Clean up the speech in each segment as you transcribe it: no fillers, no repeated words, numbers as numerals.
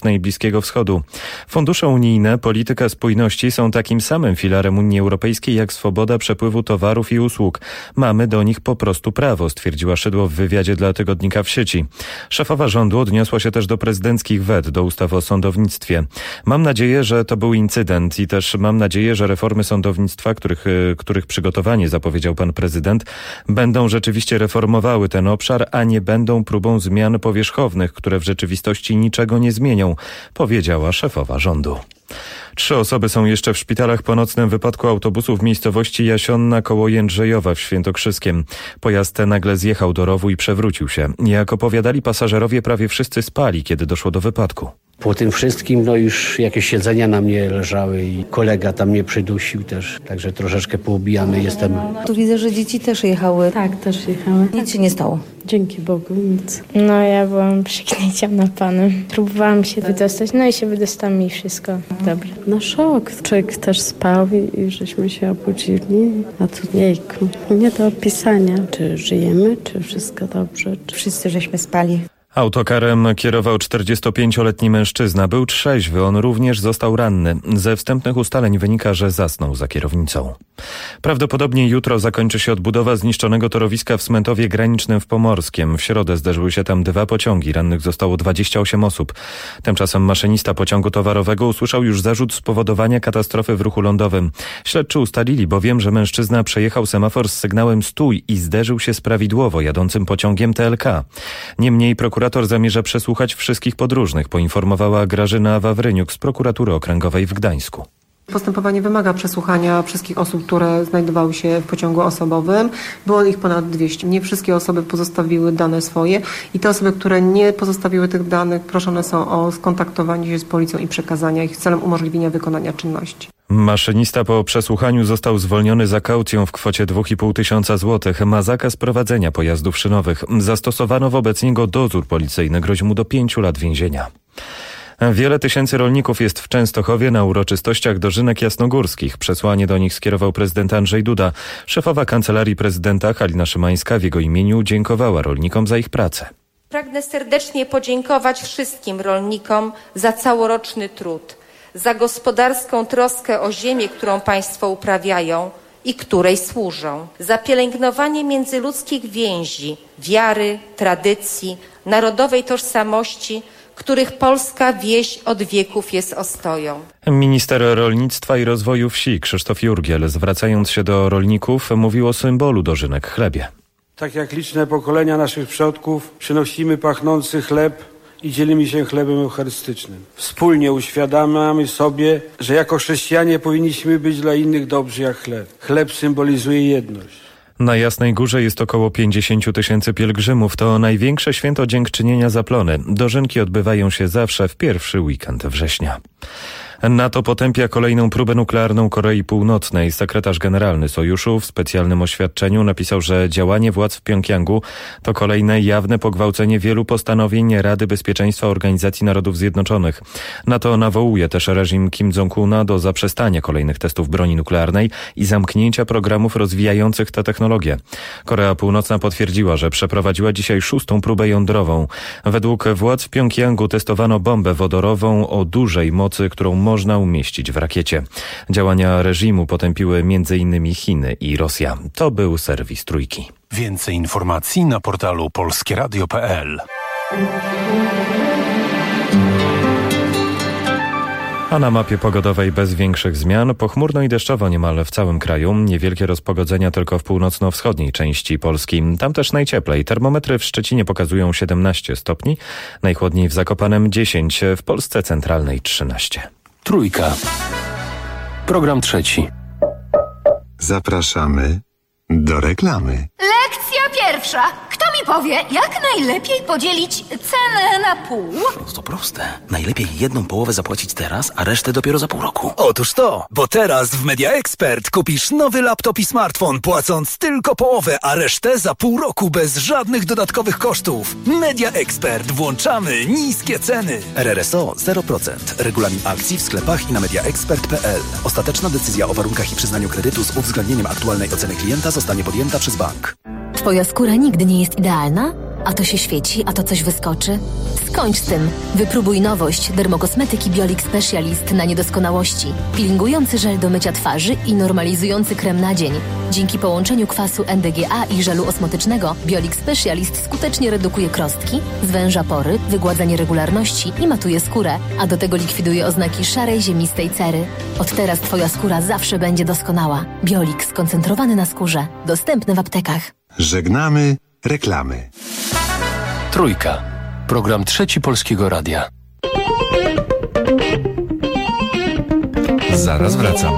i Bliskiego Wschodu. Fundusze unijne, polityka spójności są takim samym filarem Unii Europejskiej jak swoboda przepływu towarów i usług. Mamy do nich po prostu prawo, stwierdziła Szydło w wywiadzie dla tygodnika W sieci. Szefowa rządu odniosła się też do prezydenckich wet, do ustawy o sądownictwie. Mam nadzieję, że to był incydent i też mam nadzieję, że reformy sądownictwa, których przygotowanie zapowiedział pan prezydent, będą rzeczywiście reformowały ten obszar, a nie będą próbą zmian powierzchownych, które w rzeczywistości niczego nie zmienią, powiedziała szefowa rządu. 3 osoby są jeszcze w szpitalach po nocnym wypadku autobusu w miejscowości Jasionna koło Jędrzejowa w Świętokrzyskiem. Pojazd nagle zjechał do rowu i przewrócił się. Jak opowiadali pasażerowie, prawie wszyscy spali, kiedy doszło do wypadku. Po tym wszystkim już jakieś siedzenia na mnie leżały i kolega tam mnie przydusił też, także troszeczkę poubijany jestem. Tu widzę, że dzieci też jechały. Tak, też jechały. Nic się nie stało. Dzięki Bogu, nic. No ja byłam przygnieciona panem. Próbowałam się wydostać, no i się wydostałam i wszystko dobrze. No szok. Człowiek też spał i żeśmy się obudzili. A tu jejku, nie do opisania. Czy żyjemy, czy wszystko dobrze. Wszyscy żeśmy spali. Autokarem kierował 45-letni mężczyzna. Był trzeźwy, on również został ranny. Ze wstępnych ustaleń wynika, że zasnął za kierownicą. Prawdopodobnie jutro zakończy się odbudowa zniszczonego torowiska w Smentowie Granicznym w Pomorskiem. W środę zderzyły się tam 2 pociągi. Rannych zostało 28 osób. Tymczasem maszynista pociągu towarowego usłyszał już zarzut spowodowania katastrofy w ruchu lądowym. Śledczy ustalili bowiem, że mężczyzna przejechał semafor z sygnałem stój i zderzył się z prawidłowo jadącym pociągiem TLK. Niemniej prokurator zamierza przesłuchać wszystkich podróżnych, poinformowała Grażyna Wawryniuk z prokuratury okręgowej w Gdańsku. Postępowanie wymaga przesłuchania wszystkich osób, które znajdowały się w pociągu osobowym. Było ich ponad 200. Nie wszystkie osoby pozostawiły dane swoje i te osoby, które nie pozostawiły tych danych, proszone są o skontaktowanie się z policją i przekazania ich celem umożliwienia wykonania czynności. Maszynista po przesłuchaniu został zwolniony za kaucją w kwocie 2,5 tysiąca złotych. Ma zakaz prowadzenia pojazdów szynowych. Zastosowano wobec niego dozór policyjny. Grozi mu do 5 lat więzienia. Wiele tysięcy rolników jest w Częstochowie na uroczystościach dożynek jasnogórskich. Przesłanie do nich skierował prezydent Andrzej Duda. Szefowa Kancelarii Prezydenta Halina Szymańska w jego imieniu dziękowała rolnikom za ich pracę. Pragnę serdecznie podziękować wszystkim rolnikom za całoroczny trud, za gospodarską troskę o ziemię, którą państwo uprawiają i której służą, za pielęgnowanie międzyludzkich więzi, wiary, tradycji, narodowej tożsamości, których polska wieś od wieków jest ostoją. Minister Rolnictwa i Rozwoju Wsi Krzysztof Jurgiel, zwracając się do rolników, mówił o symbolu dożynek chlebie. Tak jak liczne pokolenia naszych przodków, przynosimy pachnący chleb i dzielimy się chlebem eucharystycznym. Wspólnie uświadamiamy sobie, że jako chrześcijanie powinniśmy być dla innych dobrzy jak chleb. Chleb symbolizuje jedność. Na Jasnej Górze jest około 50 tysięcy pielgrzymów. To największe święto dziękczynienia za plony. Dożynki odbywają się zawsze w pierwszy weekend września. NATO potępia kolejną próbę nuklearną Korei Północnej. Sekretarz generalny sojuszu w specjalnym oświadczeniu napisał, że działanie władz w Pjongjangu to kolejne jawne pogwałcenie wielu postanowień Rady Bezpieczeństwa Organizacji Narodów Zjednoczonych. NATO nawołuje też reżim Kim Jong-una do zaprzestania kolejnych testów broni nuklearnej i zamknięcia programów rozwijających tę technologię. Korea Północna potwierdziła, że przeprowadziła dzisiaj 6. próbę jądrową. Według władz w Pjongjangu testowano bombę wodorową o dużej mocy, którą można umieścić w rakiecie. Działania reżimu potępiły m.in. Chiny i Rosja. To był serwis Trójki. Więcej informacji na portalu polskieradio.pl. A na mapie pogodowej bez większych zmian, pochmurno i deszczowo niemal w całym kraju. Niewielkie rozpogodzenia tylko w północno-wschodniej części Polski. Tam też najcieplej. Termometry w Szczecinie pokazują 17 stopni, najchłodniej w Zakopanem 10, w Polsce centralnej 13. Trójka. Program trzeci. Zapraszamy do reklamy. Lekcja pierwsza. Kto mi powie, jak najlepiej podzielić cenę na pół? To proste. Najlepiej jedną połowę zapłacić teraz, a resztę dopiero za pół roku. Otóż to, bo teraz w Media Expert kupisz nowy laptop i smartfon, płacąc tylko połowę, a resztę za pół roku bez żadnych dodatkowych kosztów. Media Expert. Włączamy niskie ceny. RRSO 0%. Regulamin akcji w sklepach i na mediaexpert.pl. Ostateczna decyzja o warunkach i przyznaniu kredytu z uwzględnieniem aktualnej oceny klienta zostanie podjęta przez bank. Twoja skóra nigdy nie jest idealna? A to się świeci, a to coś wyskoczy? Skończ z tym. Wypróbuj nowość dermokosmetyki Biolix Specialist na niedoskonałości. Peelingujący żel do mycia twarzy i normalizujący krem na dzień. Dzięki połączeniu kwasu NDGA i żelu osmotycznego Biolix Specialist skutecznie redukuje krostki, zwęża pory, wygładza nieregularności i matuje skórę, a do tego likwiduje oznaki szarej, ziemistej cery. Od teraz Twoja skóra zawsze będzie doskonała. Biolix skoncentrowany na skórze. Dostępny w aptekach. Żegnamy reklamy. Trójka. Program Trzeci Polskiego Radia. Zaraz wracam.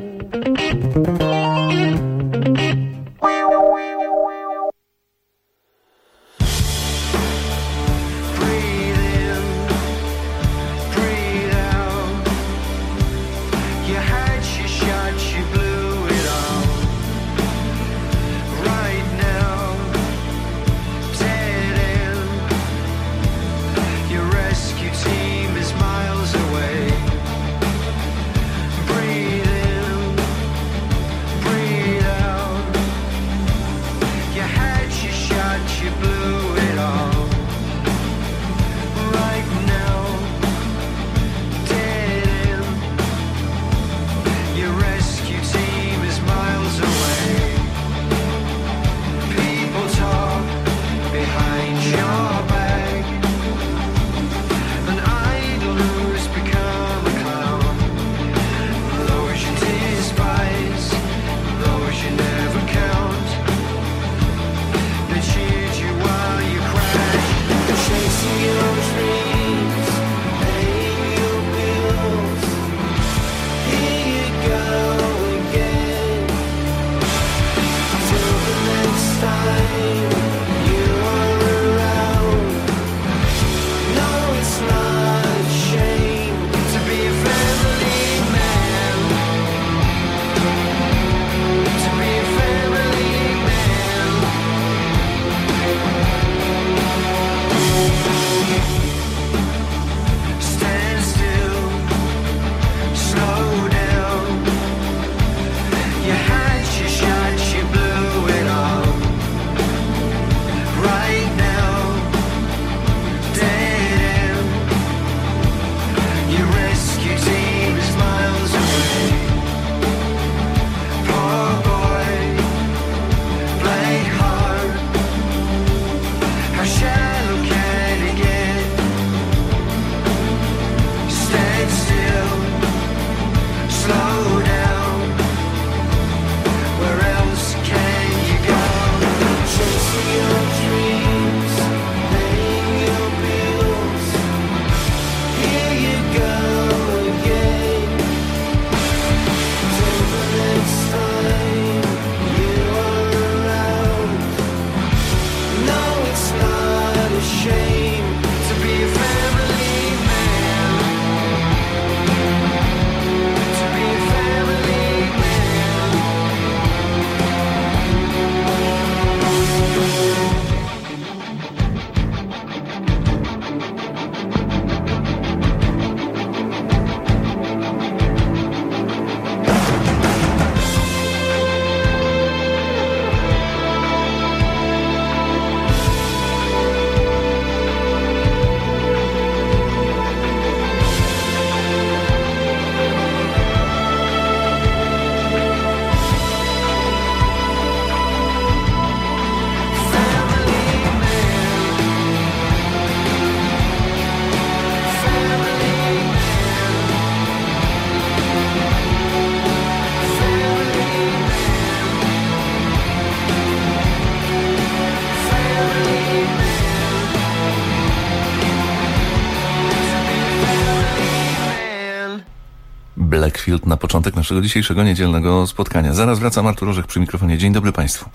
Blackfield na początek naszego dzisiejszego niedzielnego spotkania. Zaraz wracam, Artur Rożek przy mikrofonie. Dzień dobry Państwu.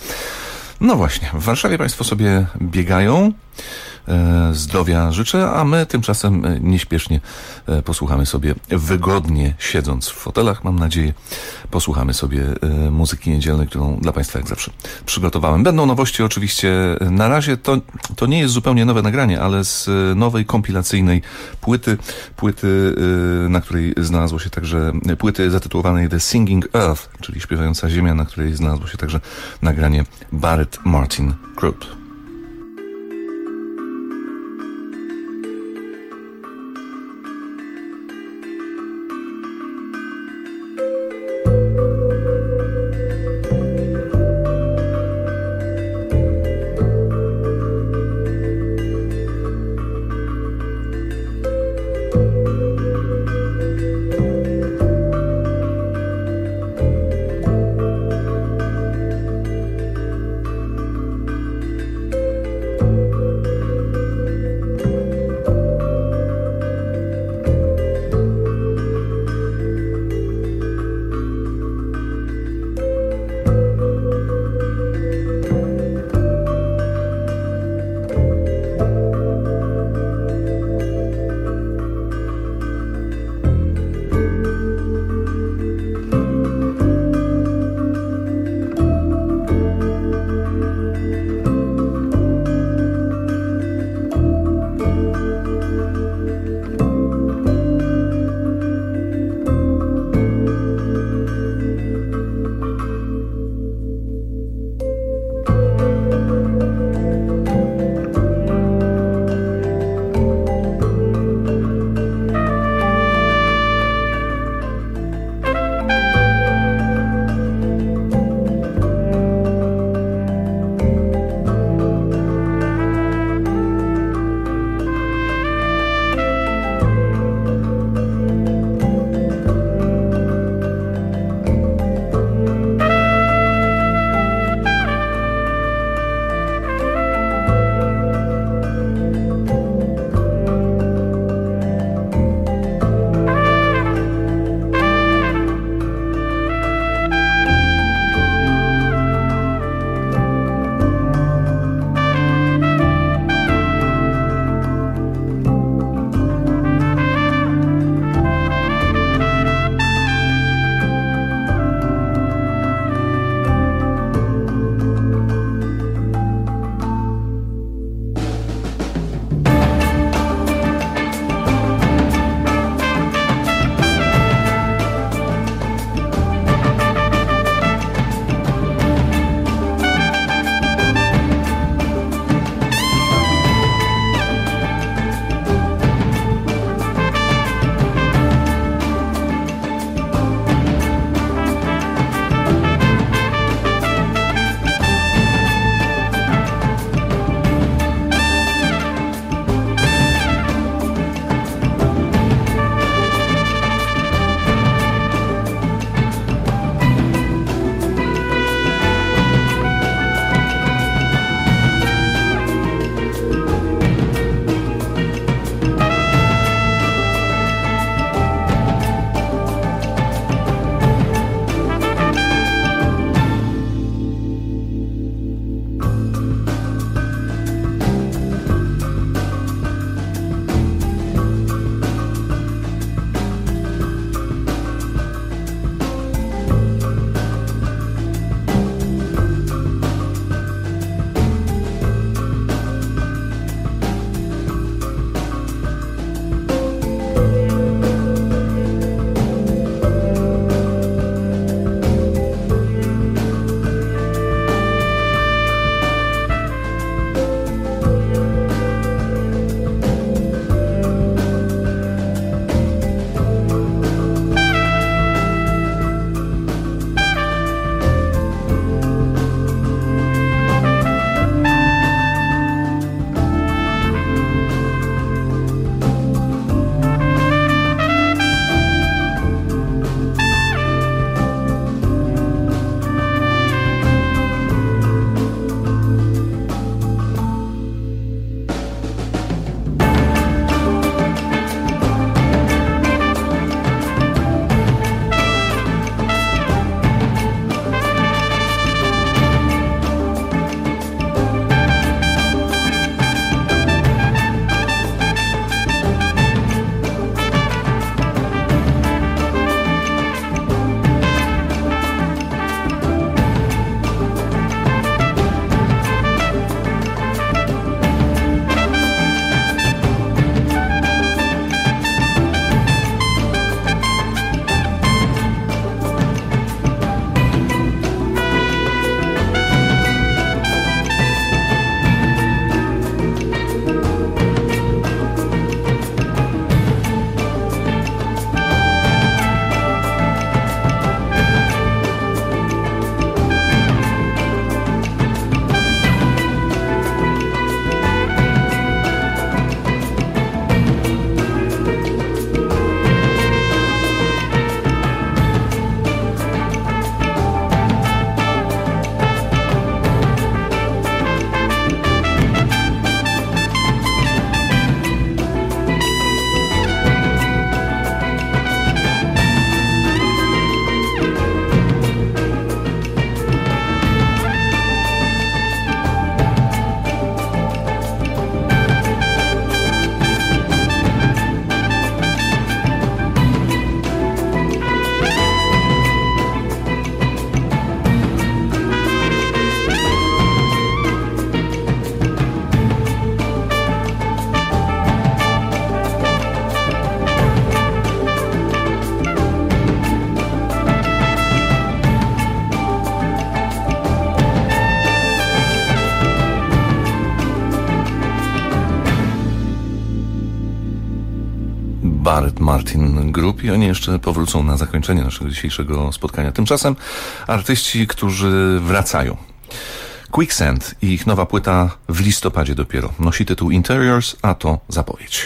No właśnie, w Warszawie Państwo sobie biegają, zdrowia życzę, a my tymczasem nieśpiesznie posłuchamy sobie, wygodnie siedząc w fotelach, mam nadzieję, posłuchamy sobie muzyki niedzielnej, którą dla Państwa jak zawsze przygotowałem. Będą nowości oczywiście, na razie to nie jest zupełnie nowe nagranie, ale z nowej kompilacyjnej płyty, na której znalazło się także, płyty zatytułowanej The Singing Earth, czyli śpiewająca ziemia, na której znalazło się także nagranie Barrett Martin Group. Barrett Martin Group i oni jeszcze powrócą na zakończenie naszego dzisiejszego spotkania. Tymczasem artyści, którzy wracają. Quicksand i ich nowa płyta w listopadzie dopiero. Nosi tytuł Interiors, a to zapowiedź.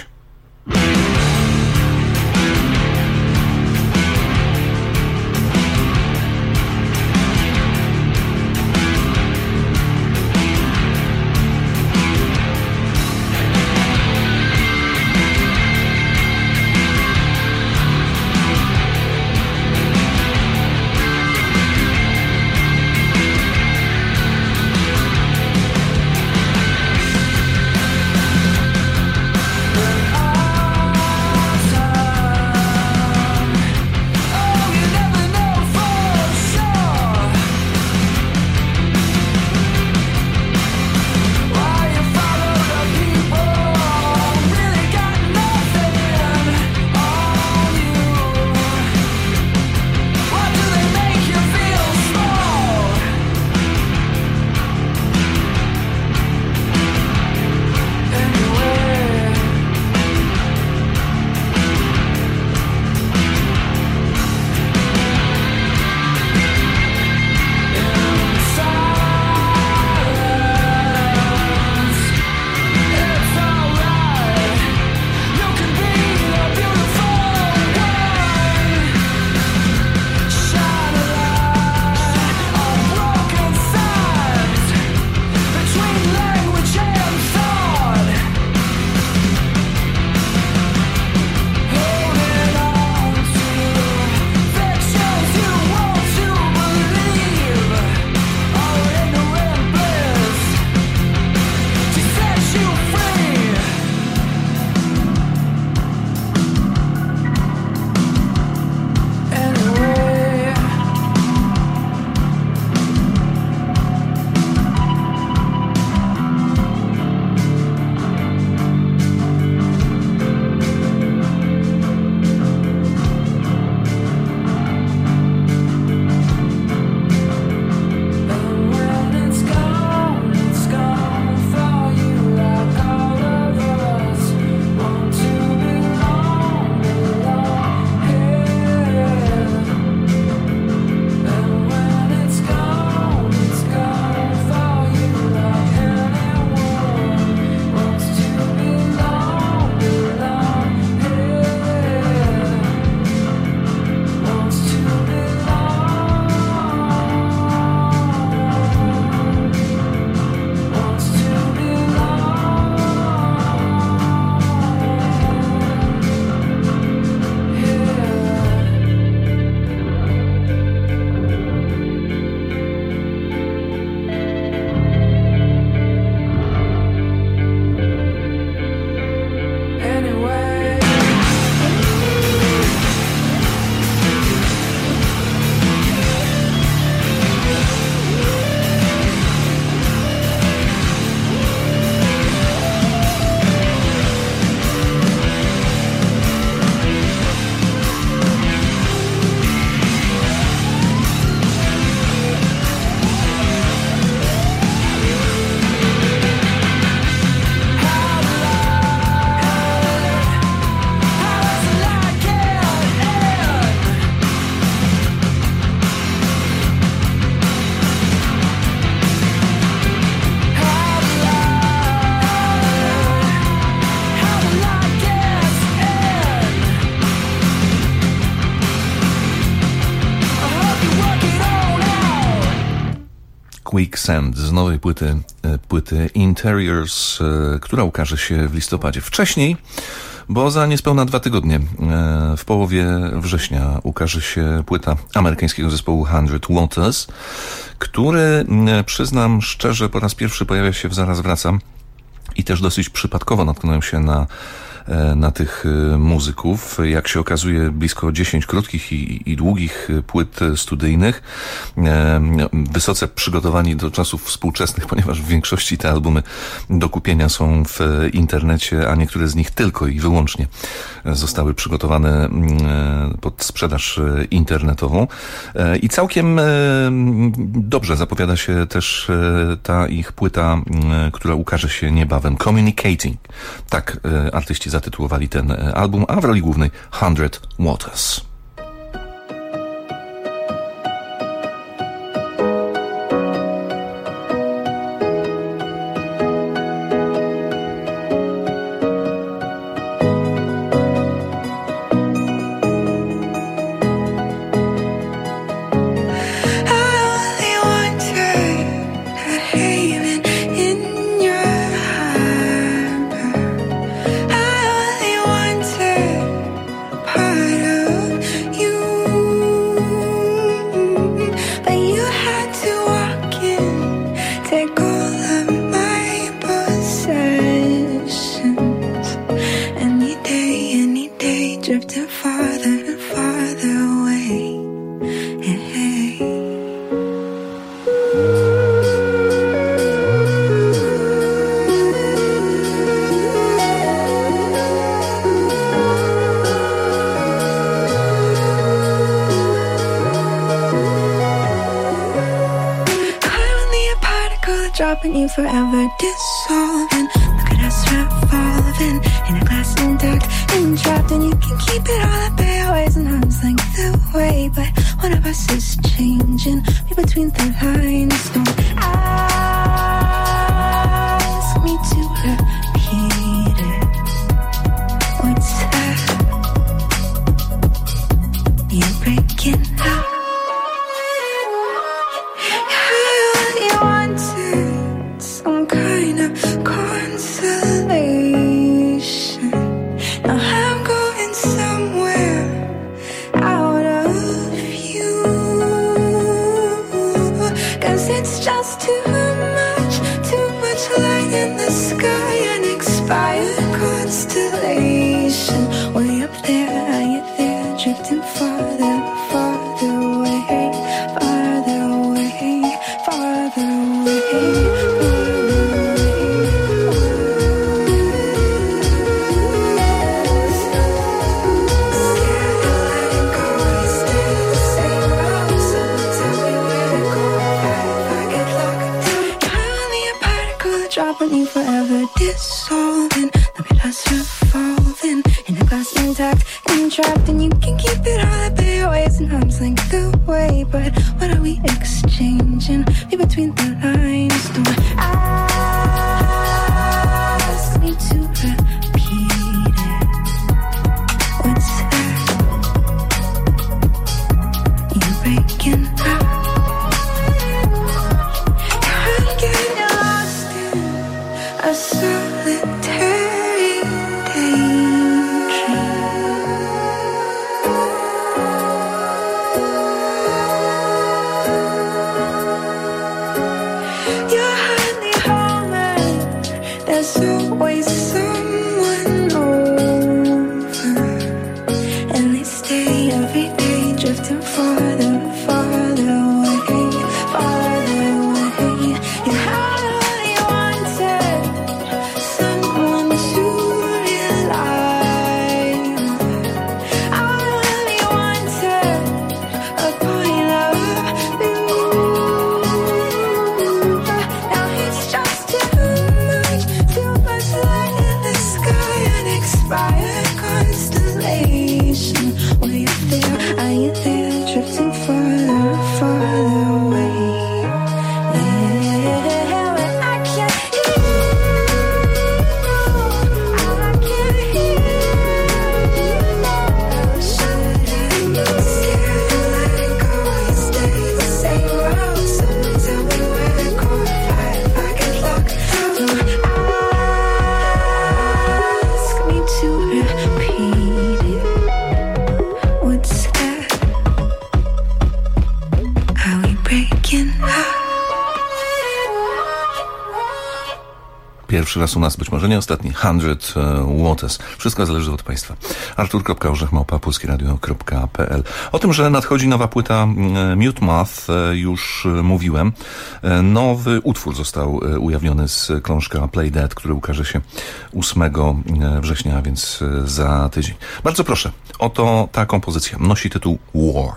Quicksand z nowej płyty Interiors, która ukaże się w listopadzie. Wcześniej, bo za niespełna 2 tygodnie, w połowie września ukaże się płyta amerykańskiego zespołu 100 Waters, który, przyznam szczerze, po raz pierwszy pojawia się w Zaraz Wracam i też dosyć przypadkowo natknąłem się na tych muzyków. Jak się okazuje, blisko 10 krótkich i długich płyt studyjnych, wysoce przygotowani do czasów współczesnych, ponieważ w większości te albumy do kupienia są w internecie, a niektóre z nich tylko i wyłącznie zostały przygotowane pod sprzedaż internetową. I całkiem dobrze zapowiada się też ta ich płyta, która ukaże się niebawem. Communicating. Tak artyści zatytułowali ten album, a w roli głównej 100 Waters. Dropping you forever, dissolving. Look at us revolving in a glass intact and trapped, and you can keep it all at bay, always and arms length away. But one of us is changing, be between the lines. Don't ask me to repeat it. What's that? You're breaking up. Kind of consolation. Now I'm going somewhere out of you, 'cause it's just too much light in the sky, an expired constellation. Way up there, you're there, drifting farther, farther away, farther away, farther away. Dropping you forever, dissolving. Look at us revolving in a glass intact and trapped, and you can keep it all at bay, always and arms length away. But what are we exchanging? Be between the lines. Don't ask me to repeat it. What's that? You're breaking up. A solitary daydream. You're hardly home, and there's always someone over, and they stay every day, drifting farther, farther away, farther away. You hardly wanted someone to rely on. I only wanted a point of view. Now it's just too much light in the sky, an expired constellation. Way up there, are you there, drifting farther, farther away? Yeah, when I can't hear you, I can't hear you now. Shouldn't be scared to let it go. You stay the same route, so tell me where to go if I get locked out. Don't ask me to repeat it. What's that? Are we breaking up? Pierwszy raz u nas, być może nie ostatni. 100 Waters. Wszystko zależy od Państwa. artur.orzech@polskieradio.pl. O tym, że nadchodzi nowa płyta Mute Math, już mówiłem. Nowy utwór został ujawniony z krążka Play Dead, który ukaże się 8 września, a więc za tydzień. Bardzo proszę, oto ta kompozycja. Nosi tytuł War.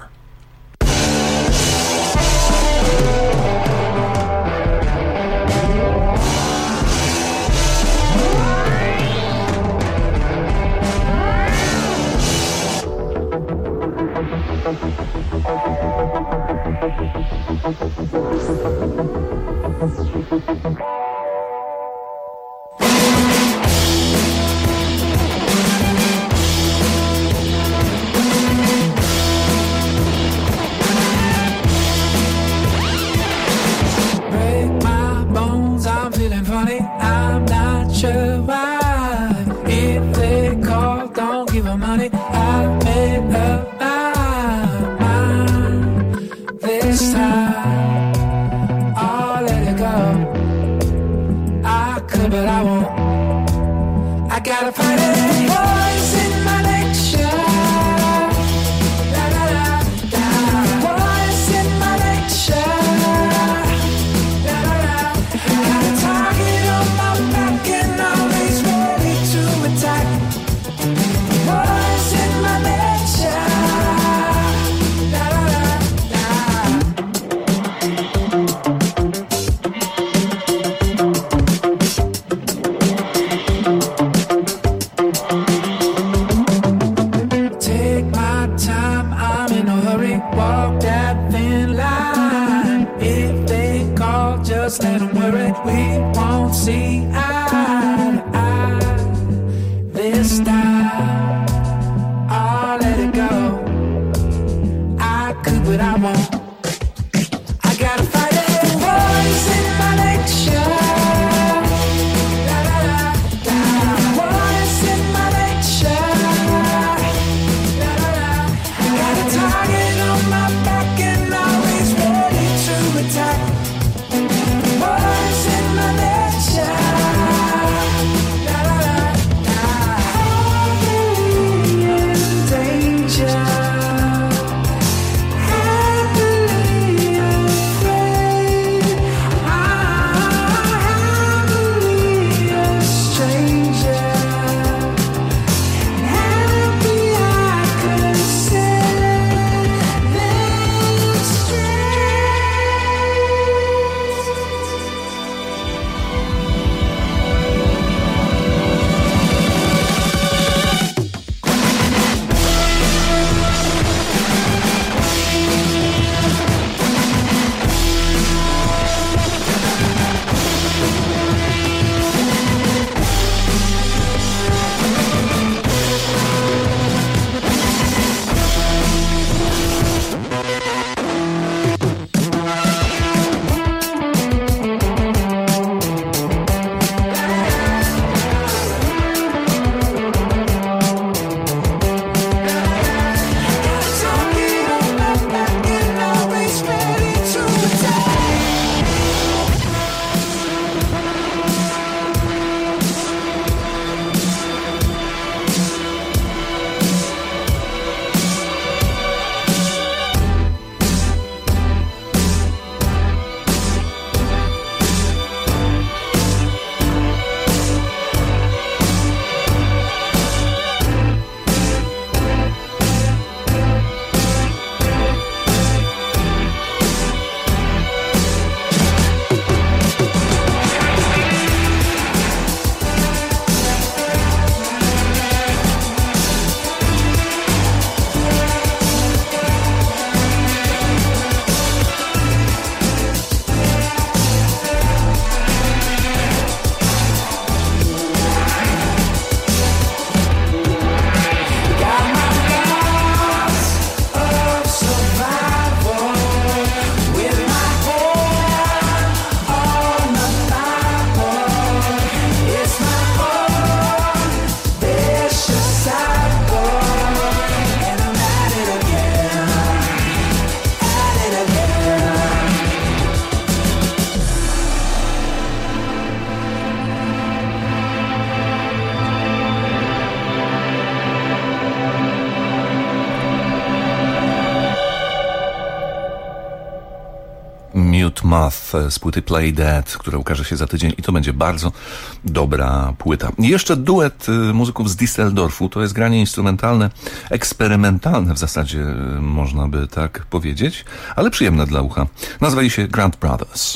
Mute Math z płyty Play Dead, która ukaże się za tydzień i to będzie bardzo dobra płyta. I jeszcze duet muzyków z Düsseldorfu, to jest granie instrumentalne, eksperymentalne w zasadzie, można by tak powiedzieć, ale przyjemne dla ucha. Nazwali się Grant Brothers.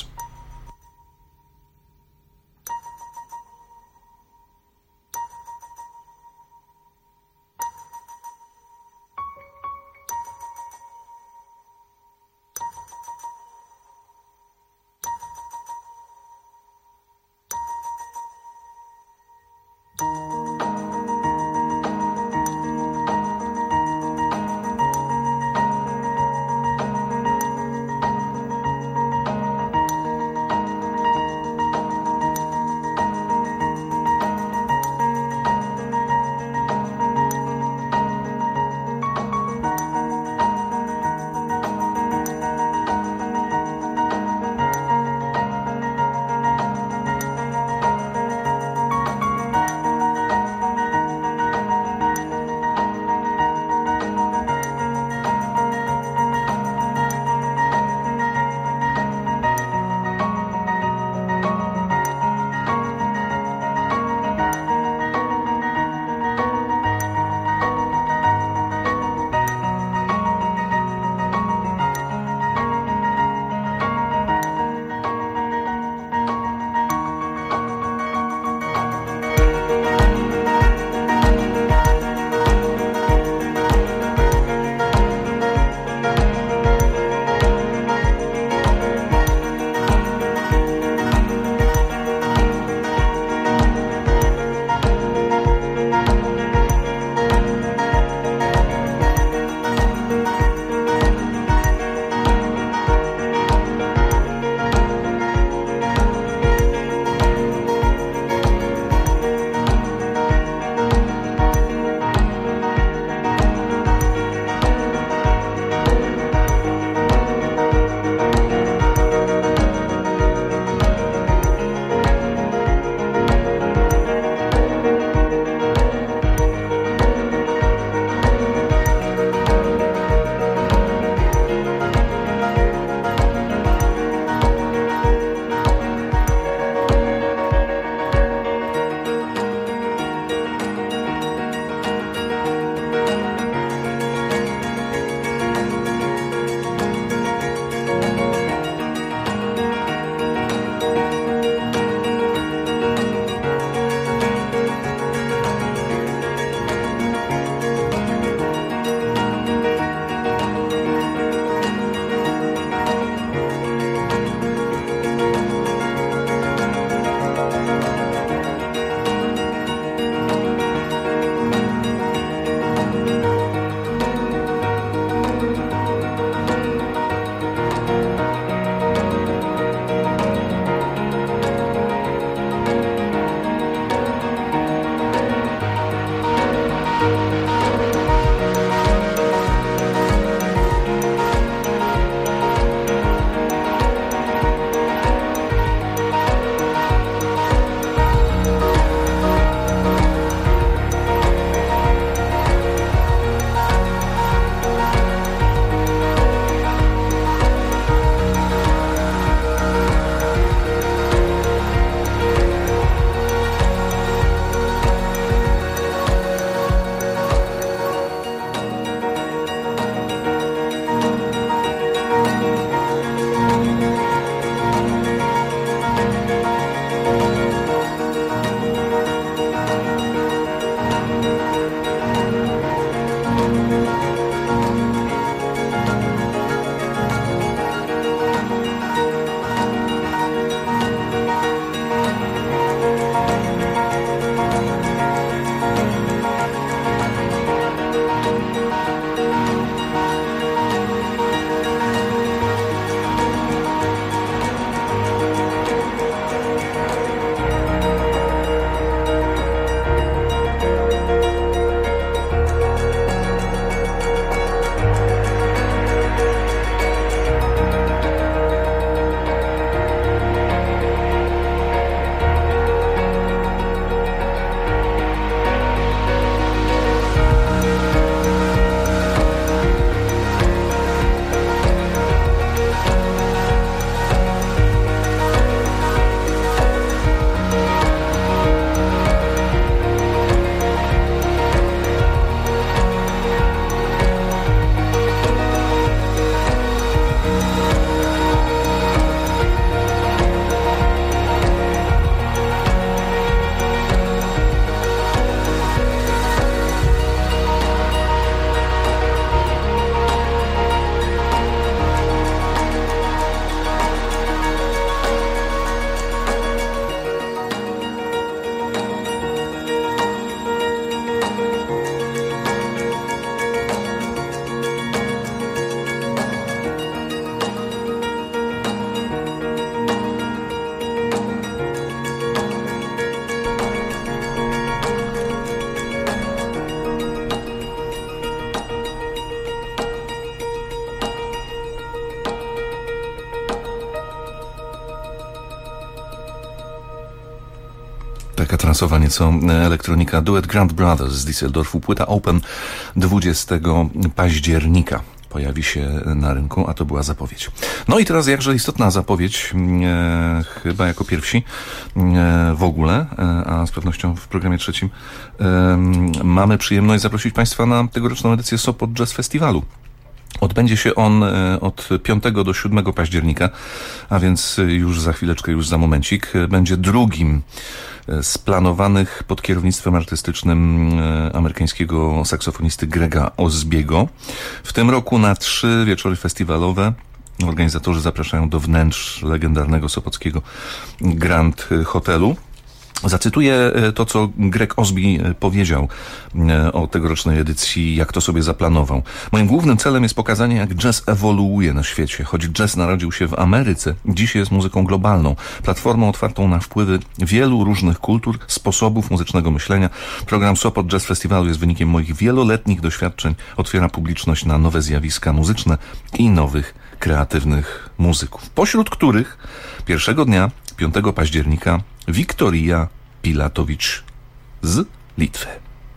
taka transowa nieco elektronika. Duet Grand Brothers z Düsseldorfu. Płyta Open 20 października. Pojawi się na rynku, a to była zapowiedź. No i teraz jakże istotna zapowiedź, chyba jako pierwsi w ogóle, a z pewnością w programie trzecim mamy przyjemność zaprosić Państwa na tegoroczną edycję Sopot Jazz Festiwalu. Odbędzie się on od 5 do 7 października, a więc już za chwileczkę, już za momencik. Będzie drugim z planowanych pod kierownictwem artystycznym amerykańskiego saksofonisty Grega Osbiego. W tym roku na 3 wieczory festiwalowe organizatorzy zapraszają do wnętrz legendarnego sopockiego Grand Hotelu. Zacytuję to, co Greg Osby powiedział o tegorocznej edycji, jak to sobie zaplanował. Moim głównym celem jest pokazanie, jak jazz ewoluuje na świecie. Choć jazz narodził się w Ameryce, dziś jest muzyką globalną, platformą otwartą na wpływy wielu różnych kultur, sposobów muzycznego myślenia. Program Sopot Jazz Festiwalu jest wynikiem moich wieloletnich doświadczeń, otwiera publiczność na nowe zjawiska muzyczne i nowych, kreatywnych muzyków. Pośród których pierwszego dnia, 5 października, Wiktoria Pilatowicz z Litwy.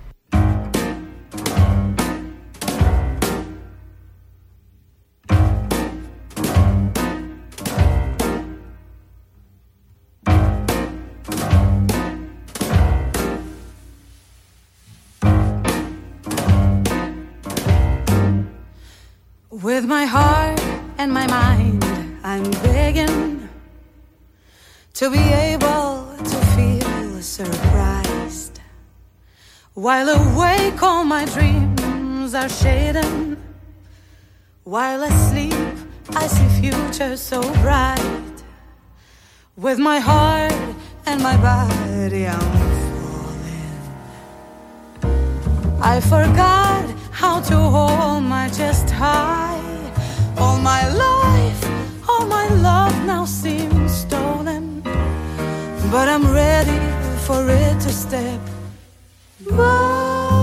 With my heart and my mind, I'm begging to be able to feel surprised. While awake, all my dreams are shading. While asleep, I see future so bright. With my heart and my body, I'm falling. I forgot how to hold my chest high. All my life, all my love now seems stolen. But I'm ready for it to step by.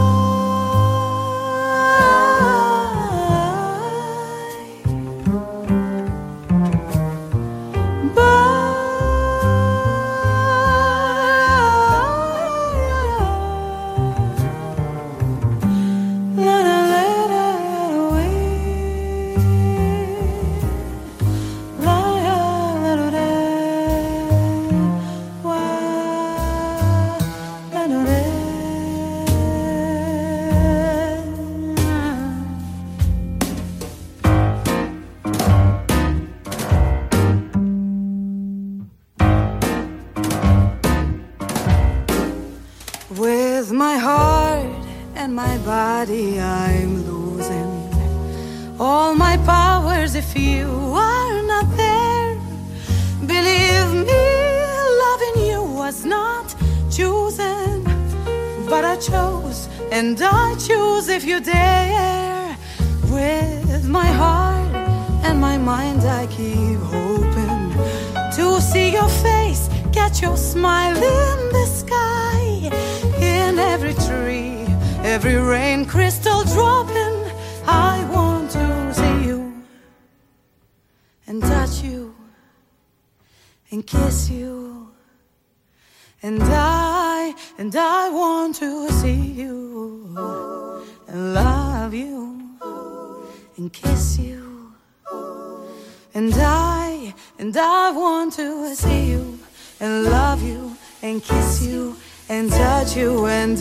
With my heart and my body, I'm losing all my powers if you are not there. Believe me, loving you was not chosen, but I chose and I choose if you dare. With my heart and my mind, I keep hoping to see your face, catch your smile in the sky. In every tree, every rain crystal dropping, I want to see you and touch you and kiss you. And I want to see you and love you and kiss you. And I want to see you and love you and kiss you and touch you. And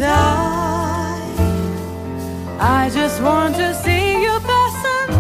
I just want to see you person.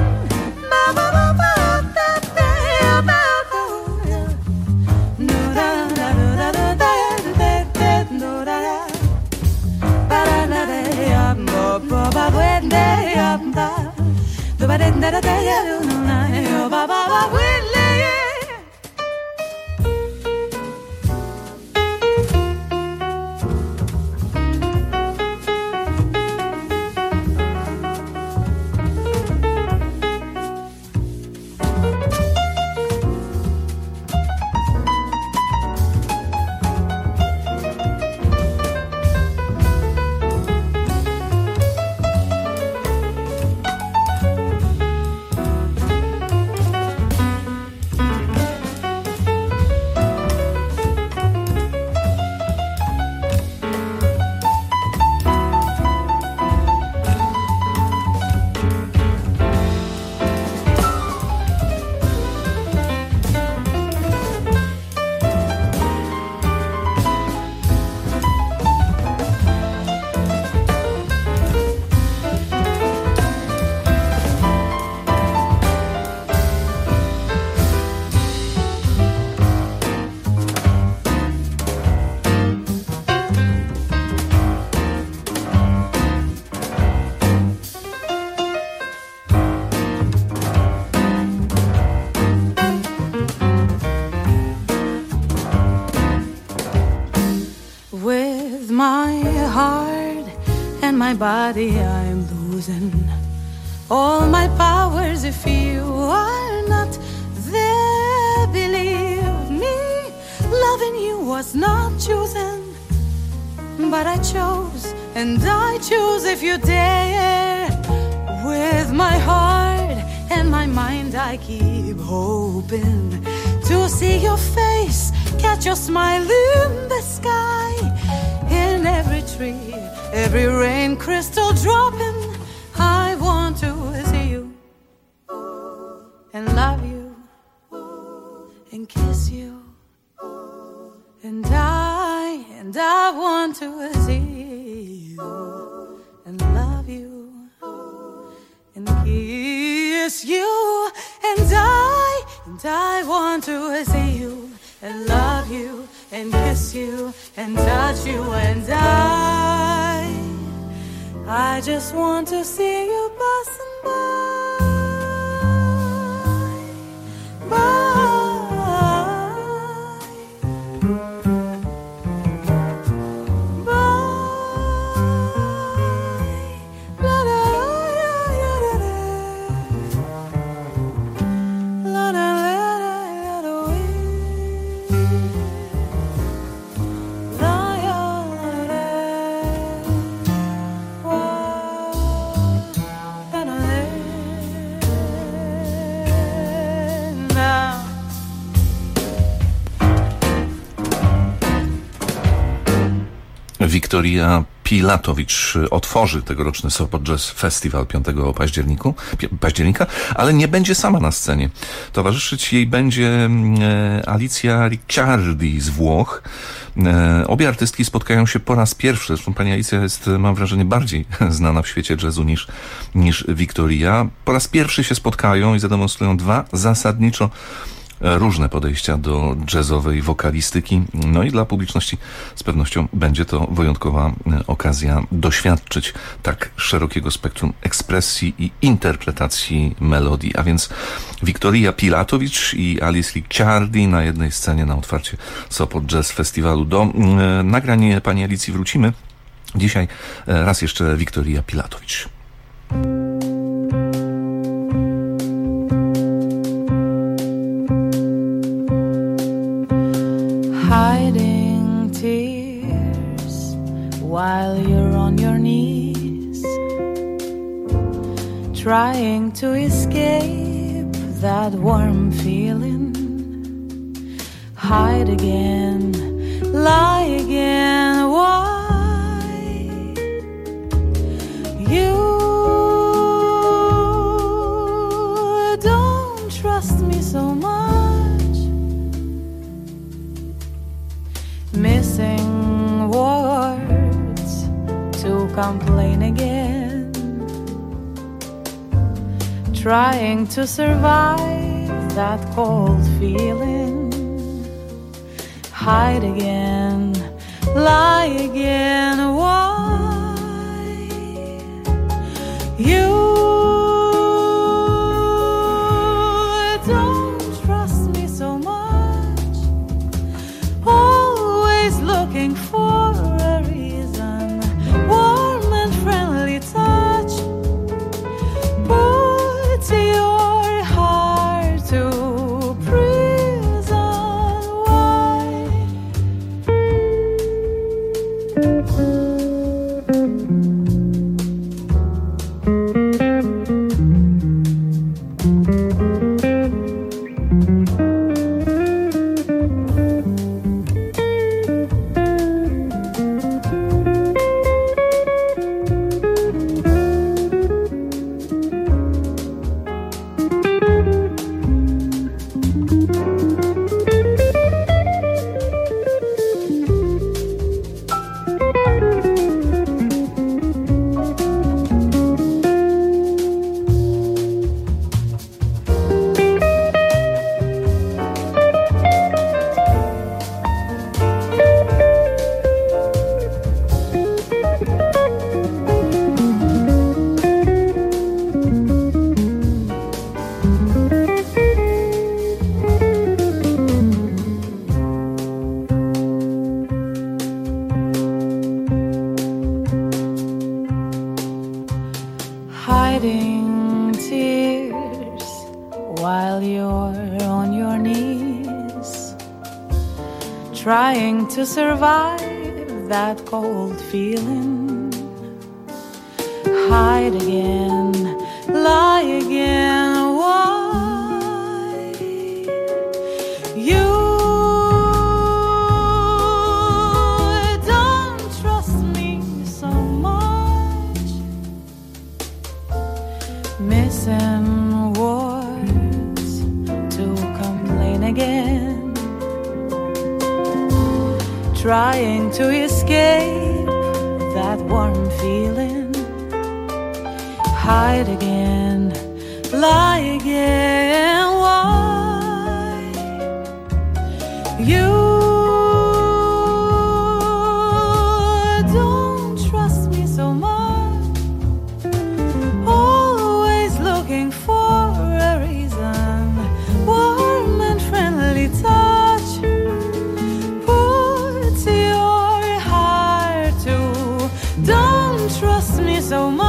my body I'm losing all my powers if you are not there. Believe me, loving you was not chosen, but I chose, and I choose if you dare. With my heart and my mind I keep hoping to see your face, catch your smile in the sky, in every tree, every rain crystal dropping. I want to see you and love you and kiss you, and I want to see you and love you and kiss you, and I want to see you and love you and kiss you and touch you, and I just want to see you passing by. Wiktoria Pilatowicz otworzy tegoroczny Sopot Jazz Festival 5 października, ale nie będzie sama na scenie. Towarzyszyć jej będzie Alicja Ricciardi z Włoch. Obie artystki spotkają się po raz pierwszy. Zresztą pani Alicja jest, mam wrażenie, bardziej znana w świecie jazzu niż Wiktoria. Po raz pierwszy się spotkają i zademonstrują dwa zasadniczo różne podejścia do jazzowej wokalistyki. No i dla publiczności z pewnością będzie to wyjątkowa okazja doświadczyć tak szerokiego spektrum ekspresji i interpretacji melodii. A więc Wiktoria Pilatowicz i Alice Ricciardi na jednej scenie na otwarcie Sopot Jazz Festiwalu. Do nagrań pani Alicji wrócimy. Dzisiaj raz jeszcze Wiktoria Pilatowicz. Hiding tears while you're on your knees, trying to escape that warm feeling. Hide again, lie again. Why? You don't trust me so much. Missing words to complain again, trying to survive that cold feeling. Hide again, lie again. Why? You don't trust me so much. Always looking for a reason, warm and friendly touch. Put your heart to prison. Why? while you're on your knees, trying to survive that cold feeling. Hide again, lie again, why? You don't trust me so much, missing words to complain again, trying to escape that warm feeling. Hide again, lie again, why? You don't trust me so much, always looking for a reason, warm and friendly touch, put your heart to. Don't trust me so much,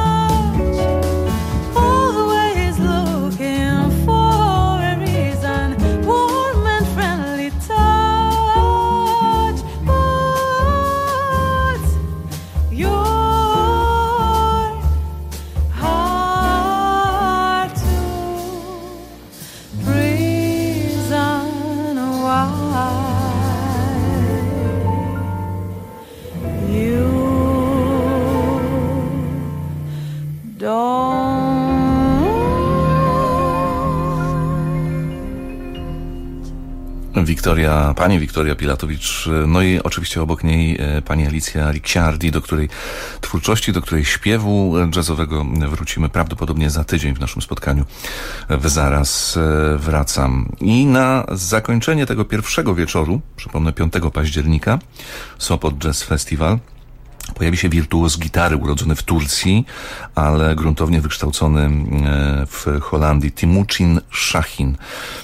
Pani Wiktoria Pilatowicz, no i oczywiście obok niej pani Alicja Ricciardi, do której twórczości, do której śpiewu jazzowego wrócimy prawdopodobnie za tydzień w naszym spotkaniu. Zaraz wracam. I na zakończenie tego pierwszego wieczoru, przypomnę 5 października, Sopot Jazz Festival, pojawi się wirtuoz gitary urodzony w Turcji, ale gruntownie wykształcony w Holandii, Timuçin Şahin.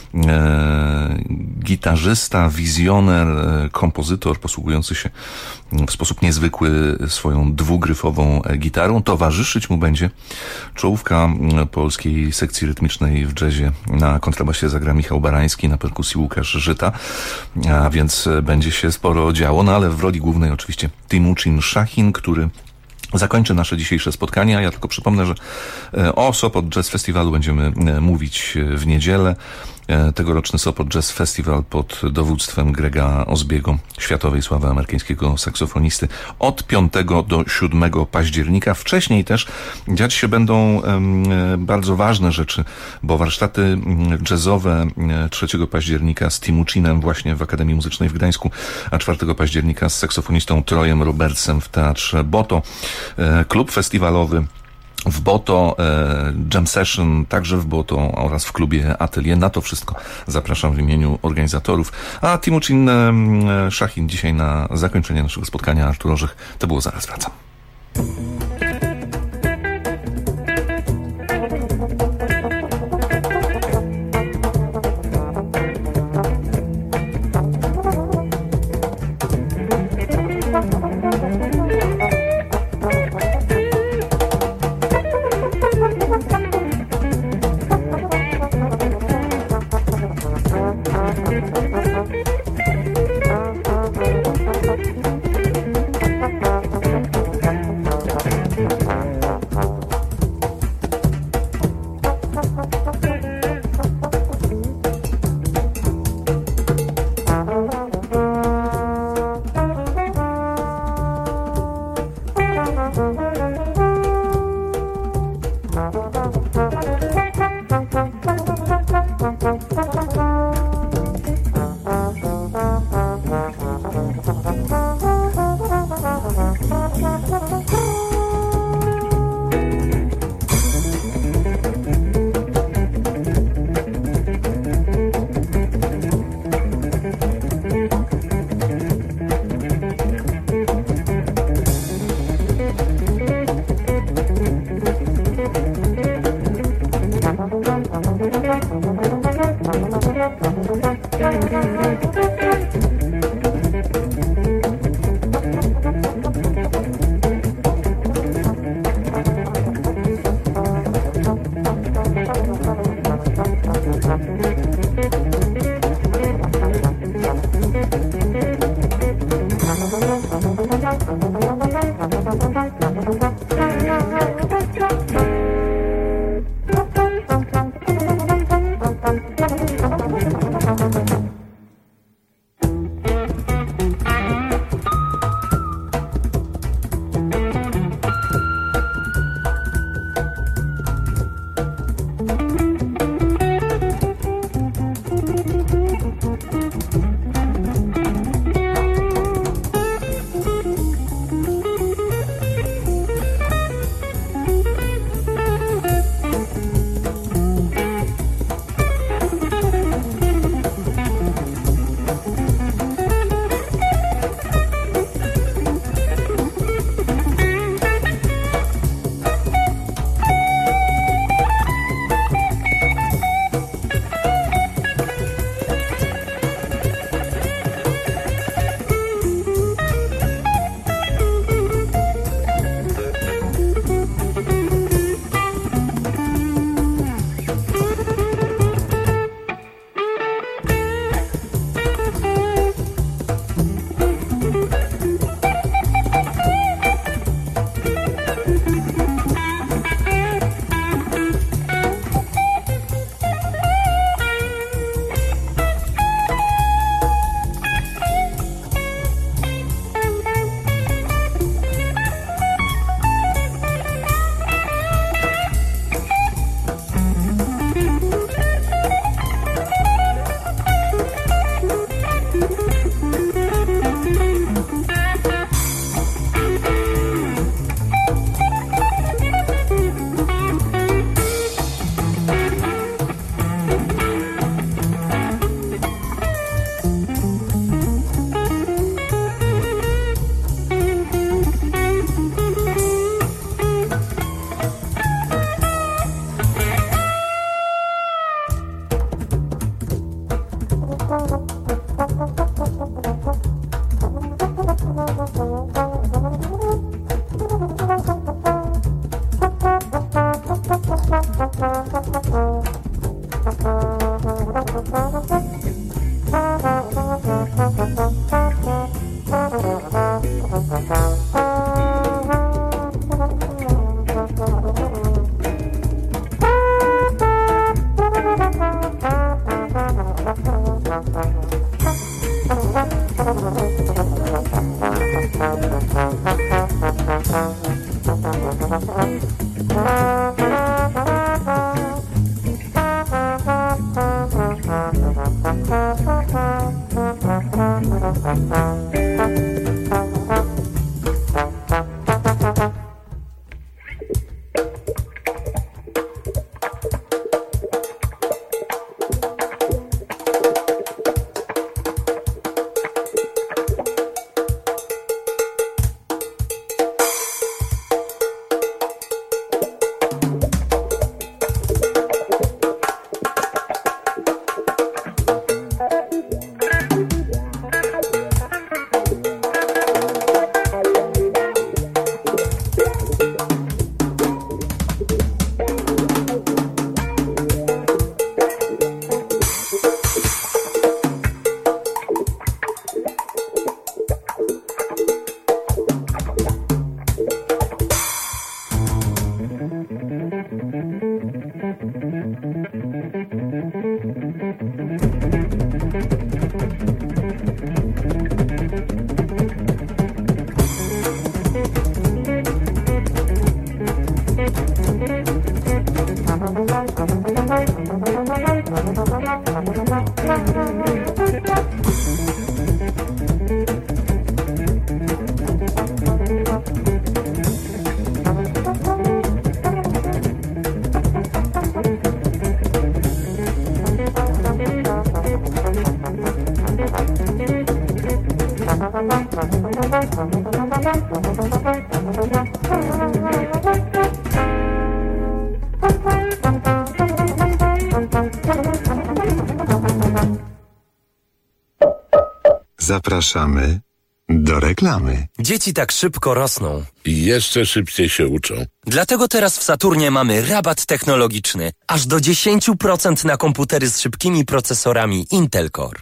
Gitarzysta, wizjoner, kompozytor posługujący się w sposób niezwykły swoją dwugryfową gitarą. Towarzyszyć mu będzie czołówka polskiej sekcji rytmicznej w jazzie. Na kontrabasie zagra Michał Barański, na perkusji Łukasz Żyta, a więc będzie się sporo działo, no ale w roli głównej oczywiście Timuçin Şahin, który zakończy nasze dzisiejsze spotkanie, a ja tylko przypomnę, że o Sopot Jazz Festiwalu będziemy mówić w niedzielę. Tegoroczny Sopot Jazz Festival pod dowództwem Grega Osbiego, światowej sławy amerykańskiego saksofonisty, od 5 do 7 października. Wcześniej też dziać się będą bardzo ważne rzeczy, bo warsztaty jazzowe 3 października z Timuçinem właśnie w Akademii Muzycznej w Gdańsku, a 4 października z saksofonistą Troyem Robertsem w Teatrze Boto. Klub festiwalowy w Boto, Jam Session także w Boto oraz w klubie Atelier. Na to wszystko zapraszam w imieniu organizatorów. A Timuçin Szachin dzisiaj na zakończenie naszego spotkania. Artur Orzech. To było Zaraz wracam. Zapraszamy do reklamy. Dzieci tak szybko rosną. I jeszcze szybciej się uczą. Dlatego teraz w Saturnie mamy rabat technologiczny. Aż do 10% na komputery z szybkimi procesorami Intel Core.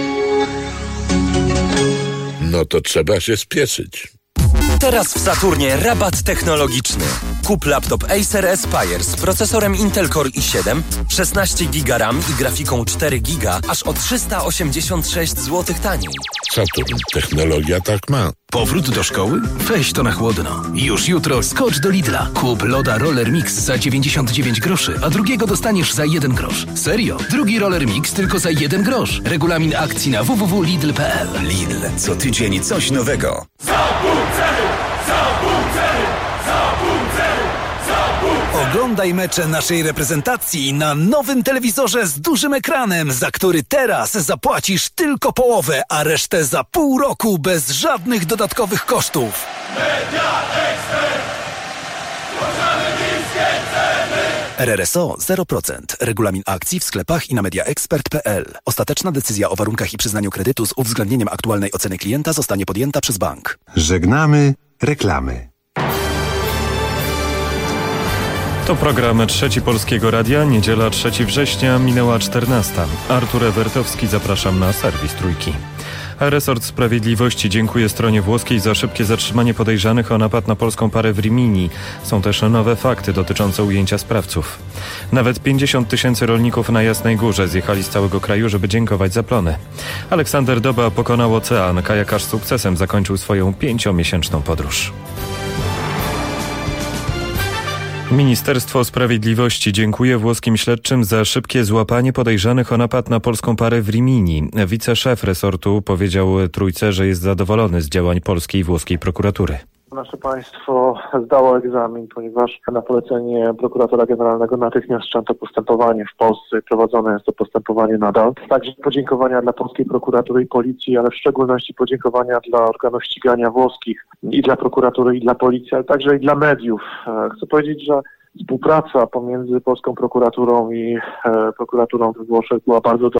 No to trzeba się spieszyć. Teraz w Saturnie rabat technologiczny. Kup laptop Acer Aspire z procesorem Intel Core i7, 16 GB RAM i grafiką 4 GB, aż o 386 zł taniej. Saturn. Technologia tak ma. Powrót do szkoły? Weź to na chłodno. Już jutro skocz do Lidla. Kup loda Roller Mix za 99 groszy, a drugiego dostaniesz za 1 grosz. Serio? Drugi Roller Mix tylko za 1 grosz. Regulamin akcji na www.lidl.pl. Lidl. Co tydzień coś nowego. Oglądaj mecze naszej reprezentacji na nowym telewizorze z dużym ekranem, za który teraz zapłacisz tylko połowę, a resztę za pół roku bez żadnych dodatkowych kosztów. Media Expert! Włączamy niskie ceny! RRSO 0%. Regulamin akcji w sklepach i na mediaexpert.pl. Ostateczna decyzja o warunkach i przyznaniu kredytu z uwzględnieniem aktualnej oceny klienta zostanie podjęta przez bank. Żegnamy reklamy. To program Trzeci Polskiego Radia, niedziela 3 września, minęła 14. Artur Ewertowski, zapraszam na serwis Trójki. Resort Sprawiedliwości dziękuje stronie włoskiej za szybkie zatrzymanie podejrzanych o napad na polską parę w Rimini. Są też nowe fakty dotyczące ujęcia sprawców. Nawet 50 000 rolników na Jasnej Górze zjechali z całego kraju, żeby dziękować za plony. Aleksander Doba pokonał ocean. Kajakarz z sukcesem zakończył swoją 5-miesięczną podróż. Ministerstwo Sprawiedliwości dziękuje włoskim śledczym za szybkie złapanie podejrzanych o napad na polską parę w Rimini. Wiceszef resortu powiedział Trójce, że jest zadowolony z działań polskiej i włoskiej prokuratury. Nasze państwo zdało egzamin, ponieważ na polecenie prokuratora generalnego natychmiast wszczęto postępowanie w Polsce i prowadzone jest to postępowanie nadal. Także podziękowania dla polskiej prokuratury i policji, ale w szczególności podziękowania dla organów ścigania włoskich i dla prokuratury i dla policji, ale także i dla mediów. Chcę powiedzieć, że współpraca pomiędzy polską prokuraturą i prokuraturą we Włoszech była bardzo dobra.